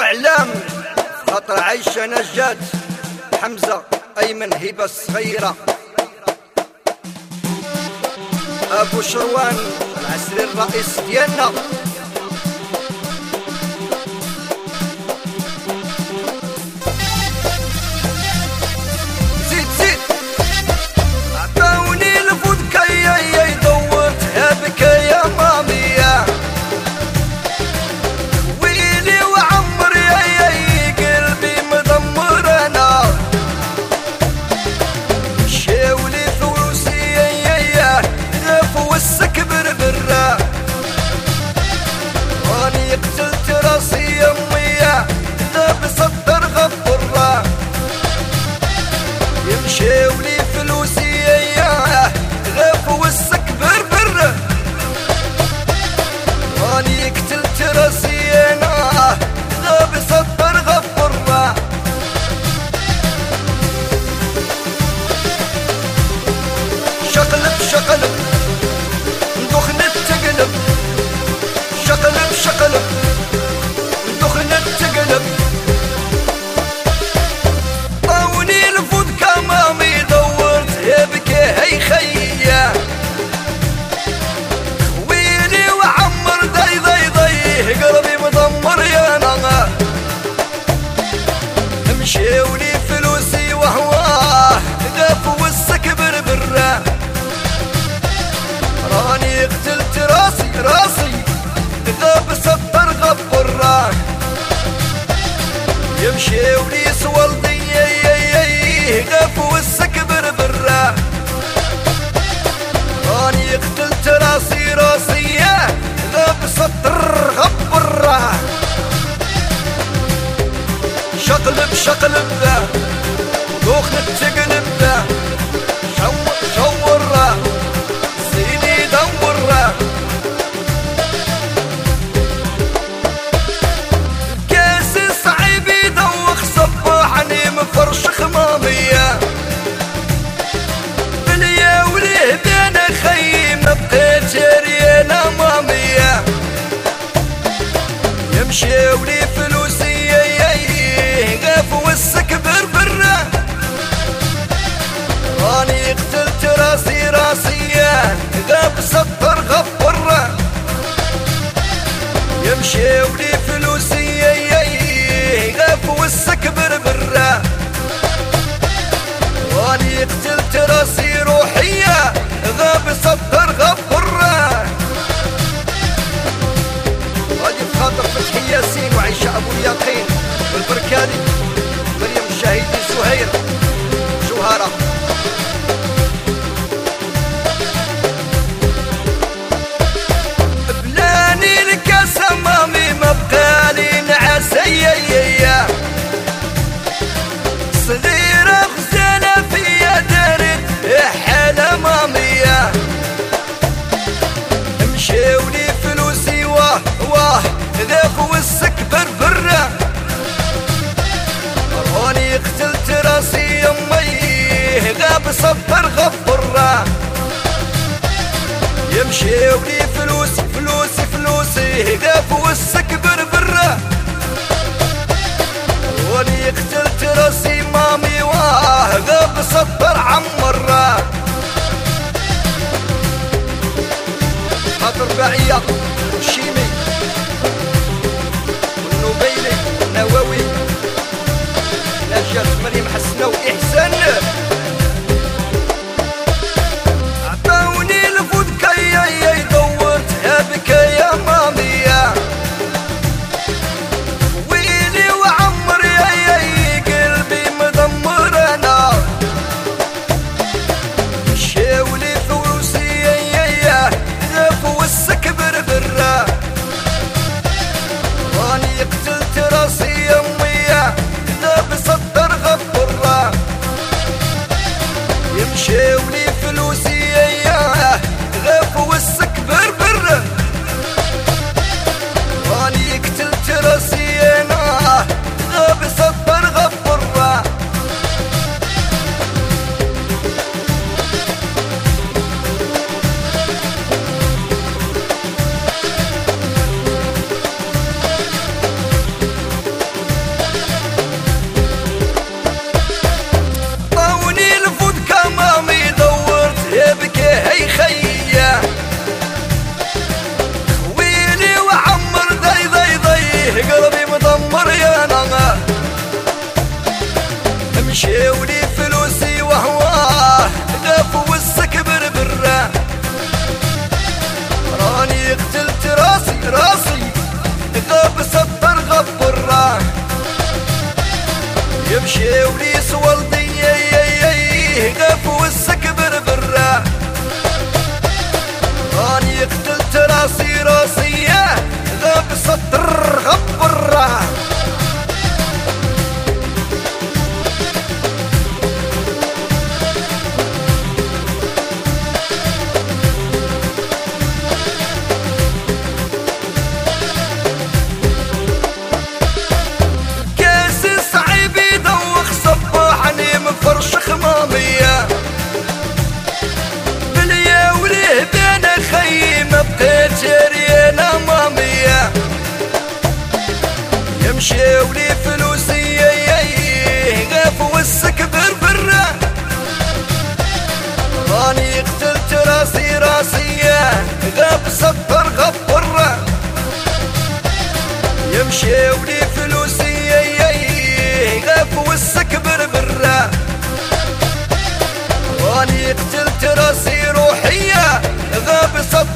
وإعلام خاطر عايشة نجاة حمزة أيمن هبة الصغيرة أبو شروان العسري الرئيس ديالنا شاولي فلوسي اياه غاف وسك بربر راني قتلت راسي انا غاب صدر غفر شقلب شقلب ندخن تقلب شقلب شقلب ندخن تقلب هي خيا ويلي وعمر ضي ضي ضي قلبي مدمر يا نغا مشاولي فلوسي وهواه داف وسك بربرة راني قتلت راسي راسي غاب سطر غبرة يمشاولي سوالدي غاف وسك بربرة راني قتلت راسي راسي غاب سطر غبرة شقلب شقلب دوخن تقلب شور سيدي دور الكاس صعيب يدوخ صباحني مفرش خمامية بليا وليه بين خيم بقيت ريالة مامية يمشي ولي فلوسي غاف وسك بربرة راني قتلت راسي راسي غاب سطر غفرة يمشي ولي فلوسي غاف وسك بربرة راني قتلت راسي روحية غاب سطر غفرة غادي بخاطر فتحي ياسين وعيشة أبو اليقين والبركاني مريم الشهيدي سهير جوهرة بلاني الكاس أمامي مبقالي نعاسية صغيرة غزالة فيا دارت حالة مامية مشاولي فلوسي واه غاف وسك بربرة راني قتلت راسي يمي غاب صبر غفرة يمشاولي فلوسي فلوسي فلوسي غاف وسك بربرة راني قتلت راسي مامي واه غاب صبر عمرة خاطر بعية وشيمي والنوبيلي والنووي نجاة مريم حسنة وإحسان عطاوني الفودكا يا دورتها بك يا مامية ويلي وعمر يا قلبي مدمر انا شاولي فلوسي غاف وسك بربرة راني قتلت راسي يمي غاب سطر غفرة يمشاولي فلوسي غاف وسك بربرة راني قتلت راسي انا غاب سطر غفرة غاب سطر غبره يمشي وليس ولدي غاب وسك بربره راني قتلت راسي راسيه غاب سطر غبره فرش خمامية بليا وليه بين خيمة بقيت جريان أمامية يمشي ولي فلوسي غاف وسك بربرة راني قتلت راسي راسية غاب سطر غبرة يمشي ولي فلوسي غاف وسك بربرة راني قتلت راسي روحية غاب سطر